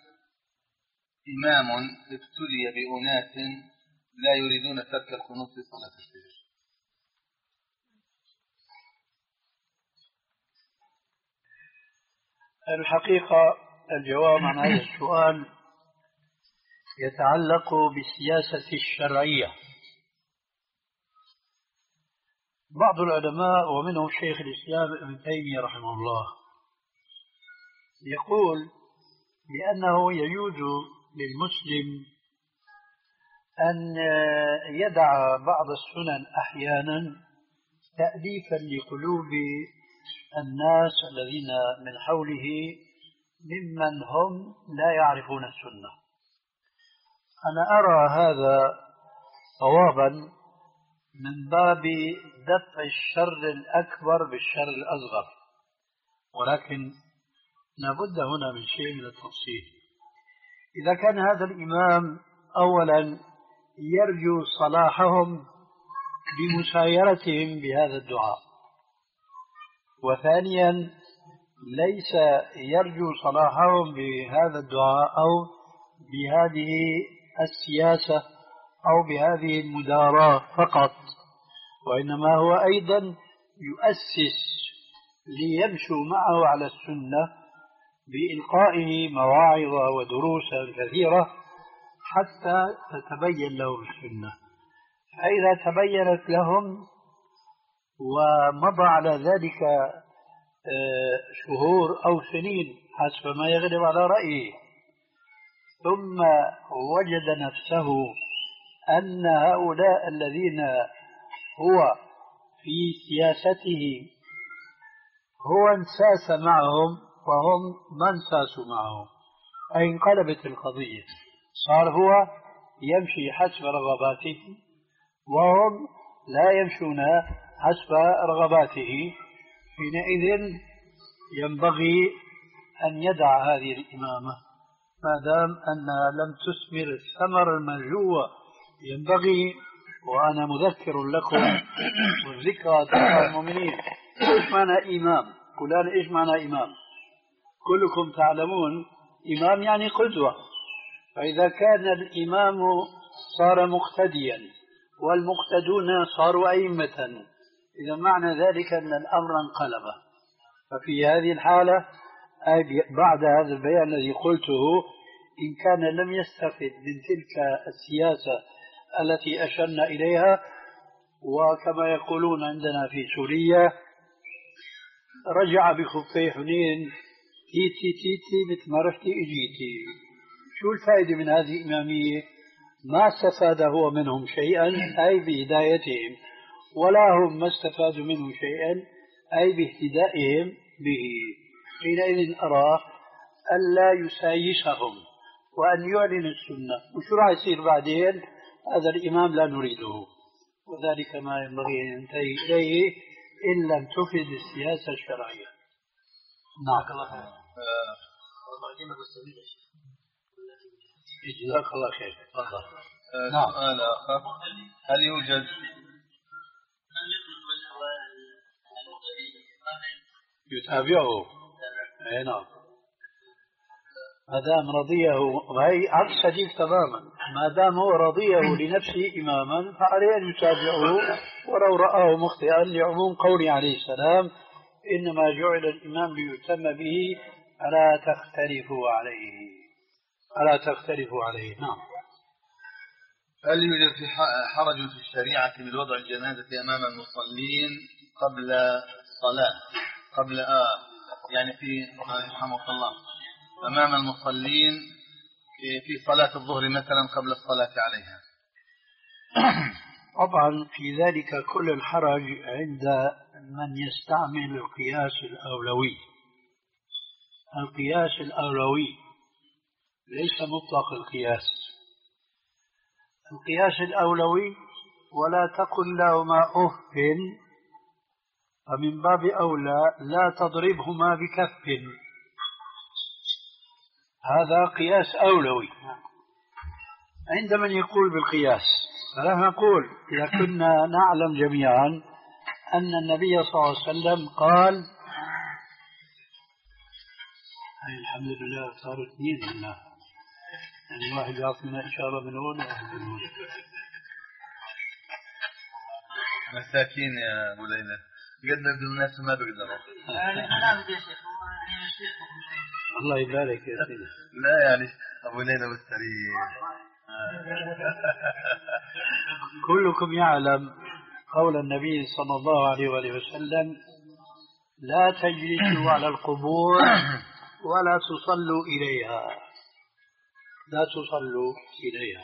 إمام ابتلي بأناس لا يريدون ترك القنوت في صلاة الفجر؟ الحقيقة الجواب عن هذا السؤال يتعلق بالسياسة الشرعية. بعض العلماء ومنهم شيخ الإسلام ابن تيمية رحمه الله يقول بأنه يجوز للمسلم أن يدع بعض السنن أحيانا تأليفا لقلوب الناس الذين من حوله ممن هم لا يعرفون السنة. أنا أرى هذا صوابا من باب دفع الشر الأكبر بالشر الأصغر، ولكن لابد هنا من شيء من التفصيل. إذا كان هذا الإمام أولا يرجو صلاحهم بمسايرتهم بهذا الدعاء، وثانيا ليس يرجو صلاحهم بهذا الدعاء أو بهذه السياسة أو بهذه المداراة فقط، وإنما هو أيضا يؤسس ليمشوا معه على السنة بإلقائه مواعظ ودروسا كثيرة حتى تتبين لهم السنة. فإذا تبينت لهم ومضى على ذلك شهور أو سنين حسب ما يغلب على رأيه، ثم وجد نفسه أن هؤلاء الذين هو في سياسته هو انساس معهم وهم ما انساسوا معه، أي انقلبت القضية، صار هو يمشي حسب رغباته وهم لا يمشون حسب رغباته. حينئذ ينبغي أن يدع هذه الإمامة ما دام أنها لم تثمر الثمر المرجو. ينبغي، وأنا مذكر لكم والذكرى تنفع المؤمنين، إيش معنى إمام؟ فلان إيش معنى إمام؟ كلكم تعلمون إمام يعني قدوة، فإذا كان الإمام صار مقتديا والمقتدون صاروا أئمة، إذا معنى ذلك أن الأمر انقلب. ففي هذه الحالة بعد هذا البيان الذي قلته، إن كان لم يستفد من تلك السياسة التي أشرنا إليها، وكما يقولون عندنا في سوريا رجع بخفي حنين، تيتي تيتي مثل ما رحتي اجيتي. شو الفائدة من هذه الإمامية؟ ما استفاد هو منهم شيئا أي بهدايتهم، ولا هم ما استفادوا منه شيئا أي باهتدائهم به. حينئذ أرى ألا يسايسهم وأن يعلن السنة. وشو راح يصير بعدين؟ هذا الإمام لا نريده، وذلك ما ينبغي أن ينتهي إليه إن لم تفد السياسة الشرعية. نعم. جزاك الله خير. تفضل. نعم. سؤال آخر، هل يوجد يتابعه؟ اي نعم، ما دام رضيه، وهي عكس حديث تماما، ما دام هو رضيه لنفسه إماما فعليه أن يتابعه ولو رآه مخطئا، لعموم قوله عليه السلام: إنما جعل الإمام ليؤتم به ألا تختلفوا عليه، ألا تختلفوا عليه. نعم. هل يوجد في حرج في الشريعة من وضع الجنازة أمام المصلين قبل الصلاة، قبل آه يعني في رحمه الله أمام المصلين في صلاة الظهر مثلا قبل الصلاة عليها؟ طبعا في ذلك كل الحرج عند من يستعمل القياس الأولوي. القياس الأولوي ليس مطلق القياس. القياس الأولوي: ولا تقل لهما أف، فمن باب أولى لا تضربهما بكف. هذا قياس أولوي عند من يقول بالقياس. فنحن نقول إذا كنا نعلم جميعا أن النبي صلى الله عليه وسلم قال، هاي الحمد لله صار اثنين لله، يعني واحد يعطينا إشارة من هون وواحد من هون. مساكين يا أبو ليلى، قدر الناس ما بيقدروا. الله يبارك يا سيدي. لا يعني أبو ليلى والسرير. كلكم يعلم قول النبي صلى الله عليه وآله وسلم: لا تجلسوا على القبور ولا تصلوا إليها، لا تصلوا إليها.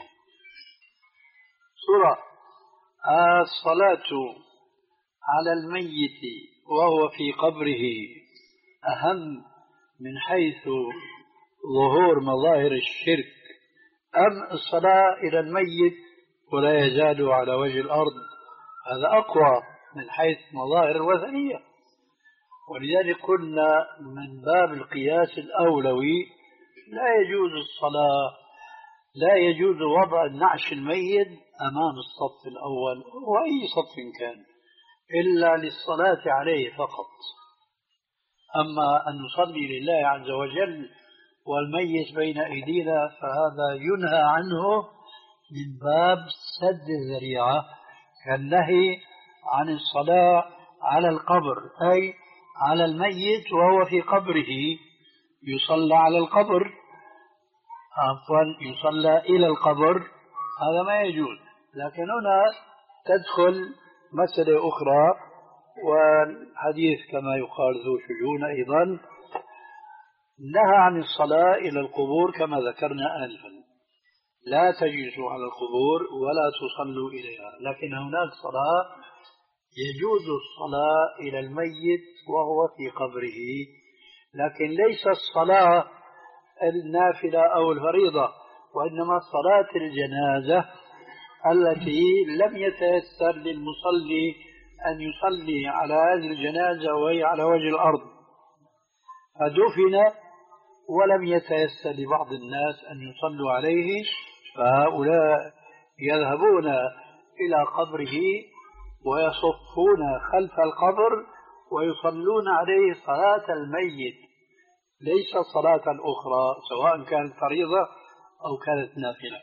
سورة الصلاة على الميت وهو في قبره أهم من حيث ظهور مظاهر الشرك أم الصلاة إلى الميت ولا يزال على وجه الأرض؟ هذا أقوى من حيث مظاهر الوثنية. ولذلك قلنا من باب القياس الأولوي لا يجوز الصلاة، لا يجوز وضع النعش الميت أمام الصف الأول وأي صف كان إلا للصلاة عليه فقط. أما أن نصلي لله عز وجل والميت بين أيدينا فهذا ينهى عنه من باب سد الذريعة، كالنهي عن الصلاة على القبر، أي على الميت وهو في قبره يصلى على القبر، عفوا يصلى إلى القبر، هذا ما يجوز. لكن هنا تدخل مسألة أخرى، والحديث كما يقال ذو شجون أيضا، نهى عن الصلاة إلى القبور كما ذكرنا آنفا، لا تجلسوا على القبور ولا تصلوا إليها. لكن هناك صلاة يجوز الصلاة إلى الميت وهو في قبره، لكن ليس الصلاة النافلة أو الفريضة، وإنما صلاة الجنازة التي لم يتيسر للمصلي أن يصلي على هذه الجنازة وهي على وجه الأرض، فدفن ولم يتيسر لبعض الناس أن يصلوا عليه، فهؤلاء يذهبون إلى قبره ويصفون خلف القبر ويصلون عليه صلاة الميت، ليس صلاة أخرى، سواء كانت فريضة أو كانت نافلة.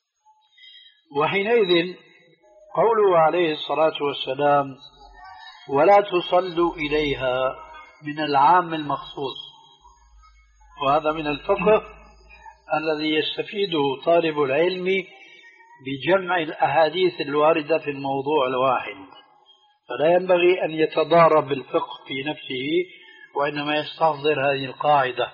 وحينئذ قوله عليه الصلاة والسلام ولا تصلوا إليها من العام المخصوص، وهذا من الفقه الذي يستفيده طالب العلم بجمع الأحاديث الواردة في الموضوع الواحد، فلا ينبغي أن يتضارب الفقه في نفسه، وإنما يستحضر هذه القاعدة: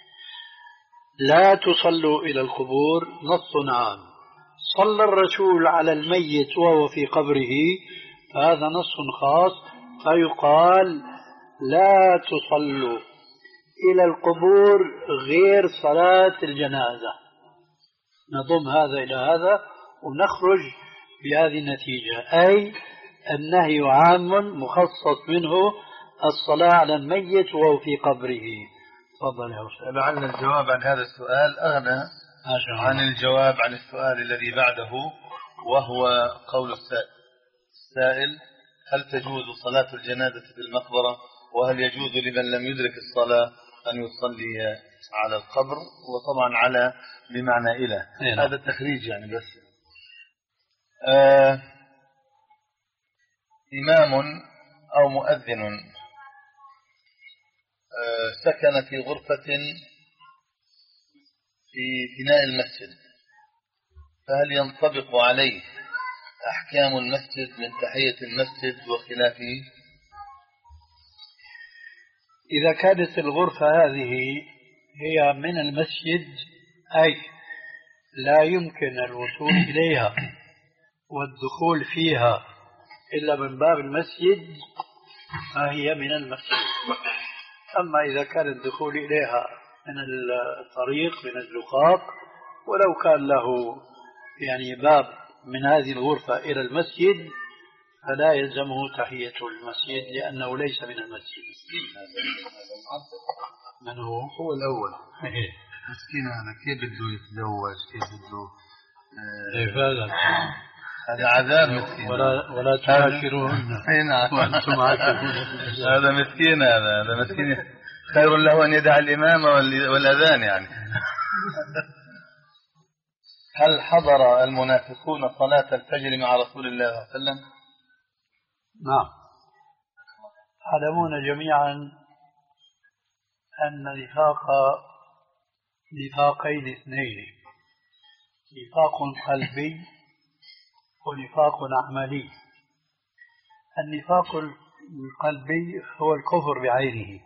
لا تصلوا إلى القبور نص عام، صلى الرسول على الميت وهو في قبره فهذا نص خاص، فيقال لا تصلوا إلى القبور غير صلاة الجنازة. نضم هذا إلى هذا ونخرج بهذه النتيجة، أي النهي عام مخصص منه الصلاة على الميت وهو في قبره. تفضل يا أستاذ. لعل الجواب عن هذا السؤال أغنى عن الجواب عن السؤال الذي بعده، وهو قول السائل: هل تجوز صلاة الجنازة في المقبرة؟ وهل يجوز لمن لم يدرك الصلاة أن يصلي على القبر؟ وطبعا على بمعنى إلى هذا التخريج يعني بس. آه إمام أو مؤذن آه سكن في غرفة في بناء المسجد، فهل ينطبق عليه أحكام المسجد من تحية المسجد وخلافه؟ إذا كانت الغرفة هذه هي من المسجد، أي لا يمكن الوصول إليها والدخول فيها إلا من باب المسجد، فهي من المسجد. أما إذا كان الدخول إليها من الطريق من الزقاق، ولو كان له يعني باب من هذه الغرفة إلى المسجد، فلا يلزمه تحية المسجد لأنه ليس من المسجد. من هو؟ هو الأول. مسكين هذا كيف بده يتزوج، كيف بده كيف هذا؟ هذا عذاب مسكين. ولا ولا تعاشرون وأنتم عاشرون. هذا مسكين، هذا هذا مسكين خير له أن يدع الإمامة والأذان يعني. هل حضر المنافقون صلاة الفجر مع رسول الله صلى الله عليه وسلم؟ نعم، تعلمون جميعا أن نفاق نفاقين اثنين: نفاق قلبي ونفاق عملي. النفاق القلبي هو الكفر بعينه،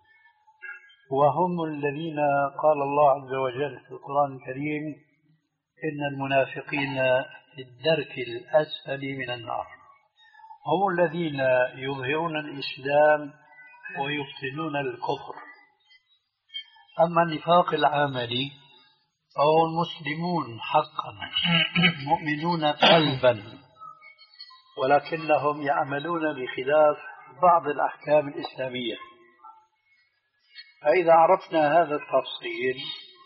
وهم الذين قال الله عز وجل في القرآن الكريم: إن المنافقين في الدرك الأسفل من النار. هم الذين يظهرون الإسلام ويبطنون الكفر. أما النفاق العملي فهو المسلمون حقا، مؤمنون قلبا، ولكنهم يعملون بخلاف بعض الأحكام الإسلامية. فإذا عرفنا هذا التفصيل،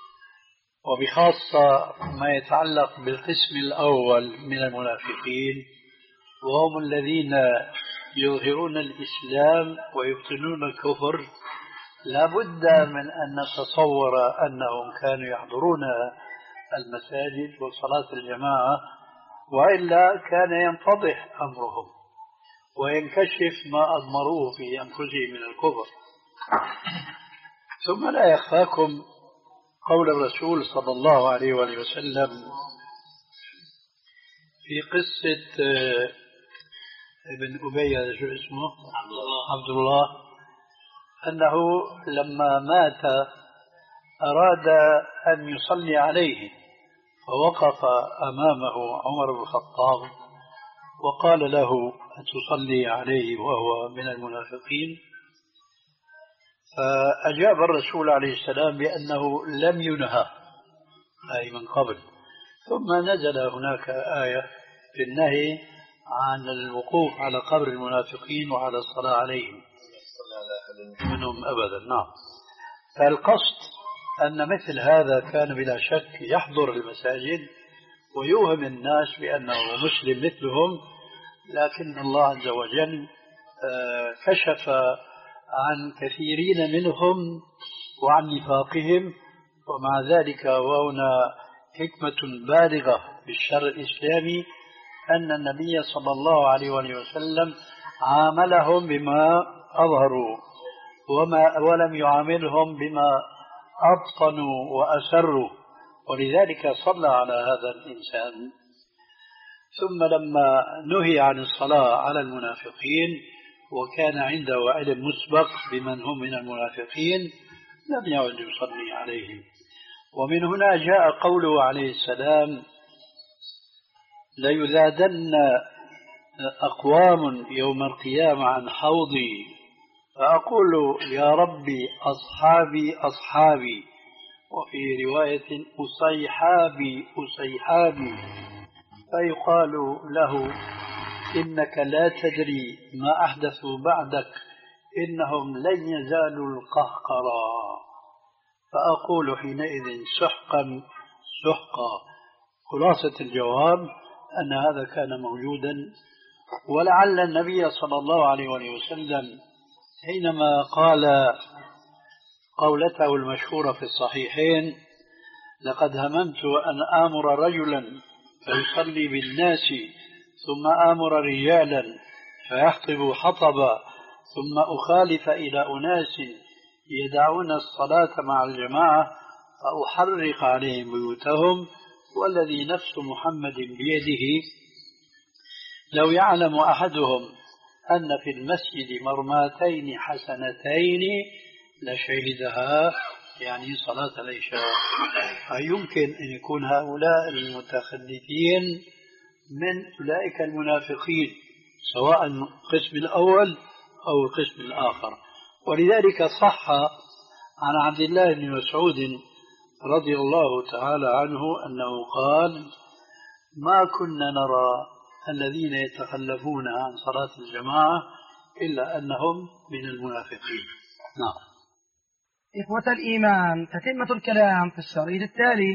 وبخاصة ما يتعلق بالقسم الأول من المنافقين، وهم الذين يظهرون الإسلام ويبطنون الكفر، لا بد من أن نتصور أنهم كانوا يحضرون المساجد وصلاة الجماعة، وإلا كان ينفضح أمرهم وينكشف ما أضمروه في أنفسهم من الكفر. ثم لا يخفاكم قول الرسول صلى الله عليه وآله وسلم في قصة ابن أبي شو اسمه عبد الله، أنه لما مات أراد أن يصلي عليه، فوقف أمامه عمر بن الخطاب وقال له: أتصلي عليه وهو من المنافقين؟ فأجاب الرسول عليه السلام بأنه لم ينهى، أي من قبل. ثم نزل هناك آية في النهي عن الوقوف على قبر المنافقين وعلى الصلاة عليهم منهم أبدا. نعم. فالقصد أن مثل هذا كان بلا شك يحضر المساجد ويوهم الناس بأنه مسلم مثلهم، لكن الله عز وجل كشف عن كثيرين منهم وعن نفاقهم، ومع ذلك وهنا حكمة بالغة في الشرع الإسلامي أن النبي صلى الله عليه وسلم عاملهم بما أظهروا وما ولم يعاملهم بما أبطنوا وأسروا، ولذلك صلى على هذا الإنسان. ثم لما نهي عن الصلاة على المنافقين وكان عنده علم مسبق بمن هم من المنافقين لم يعد يصلي عليهم. ومن هنا جاء قوله عليه السلام: ليذادن أقوام يوم القيامة عن حوضي فأقول يا ربي أصحابي أصحابي، وفي رواية أصيحابي أصيحابي، فيقال له إنك لا تدري ما أحدثوا بعدك إنهم لن يزالوا القهقرا، فأقول حينئذ سحقا سحقا. خلاصة الجواب أن هذا كان موجودا، ولعل النبي صلى الله عليه وسلم حينما قال قولته المشهورة في الصحيحين: لقد هممت أن آمر رجلا فيصلي بالناس ثم آمر رجالا فيحطب حطبا ثم أخالف إلى أناس يدعون الصلاة مع الجماعة فأحرق عليهم بيوتهم، والذي نفس محمد بيده لو يعلم أحدهم أن في المسجد مرماتين حسنتين لشهدها، يعني صلاة العشاء. فيمكن أن يكون هؤلاء المتخلفين من أولئك المنافقين، سواء القسم الأول أو القسم الآخر. ولذلك صح عن عبد الله بن مسعود رضي الله تعالى عنه أنه قال: ما كنا نرى الذين يتخلفون عن صلاة الجماعة إلا أنهم من المنافقين. نعم. إخوة الإيمان، تتمة الكلام في الشريط التالي.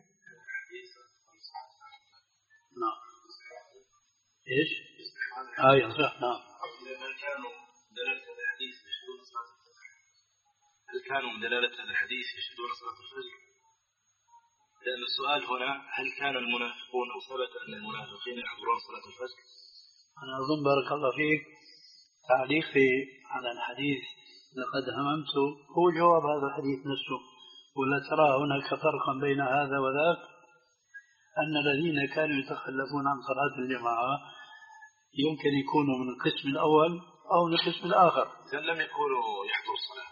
نعم. إيش؟ آية صح. نعم. هل كانوا دلالة هذا الحديث يشهدون صلاة الفجر؟ هل كانوا من دلالة هذا الحديث يشهدون صلاة الفجر؟ لأن السؤال هنا: هل كان المنافقون أو ثبت أن المنافقين يحضرون صلاة الفجر؟ أنا أظن بارك الله فيك تعليقي على الحديث لقد هممت هو جواب هذا الحديث نفسه. ولا ترى هناك فرقا بين هذا وذاك؟ أن الذين كانوا يتخلفون عن صلاة الجماعة يمكن يكونوا من القسم الأول أو من القسم الآخر. إذا لم يكونوا يحضروا الصلاة،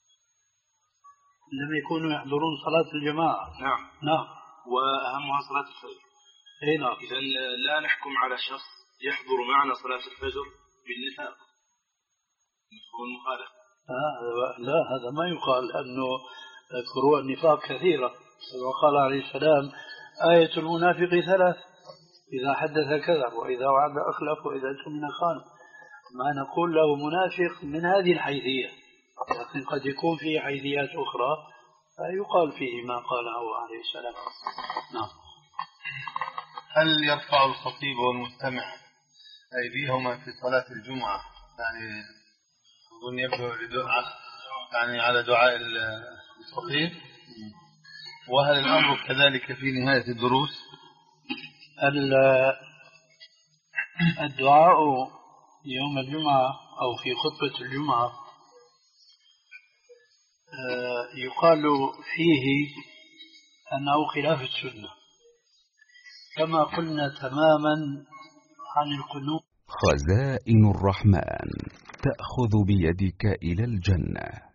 لم يكونوا يحضرون صلاة الجماعة. نعم نعم. وأهمها صلاة الفجر. أي نعم. إذا لا نحكم على شخص يحضر معنا صلاة الفجر بالنفاق، مفهوم المخالفة. آه لا، هذا ما يقال، أنه فروع النفاق كثيرة. وقال عليه السلام: آية المنافق ثلاث: إذا حدث كذب، وإذا وعد أخلف، وإذا اؤتمن خان. ما نقول له منافق من هذه الحيثية، لكن قد يكون فيه حيثيات أخرى فيقال فيه ما قاله عليه السلام. نعم. هل يرفع الخطيب والمستمع أيديهما في صلاة الجمعة؟ يعني أظن يبدو لدعاء، يعني على دعاء الخطيب. وهل الأمر كذلك في نهاية الدروس؟ الدعاء يوم الجمعة أو في خطبة الجمعة يقال فيه أنه خلاف السنة، كما قلنا تماما عن القنوت. خزائن الرحمن تأخذ بيدك إلى الجنة.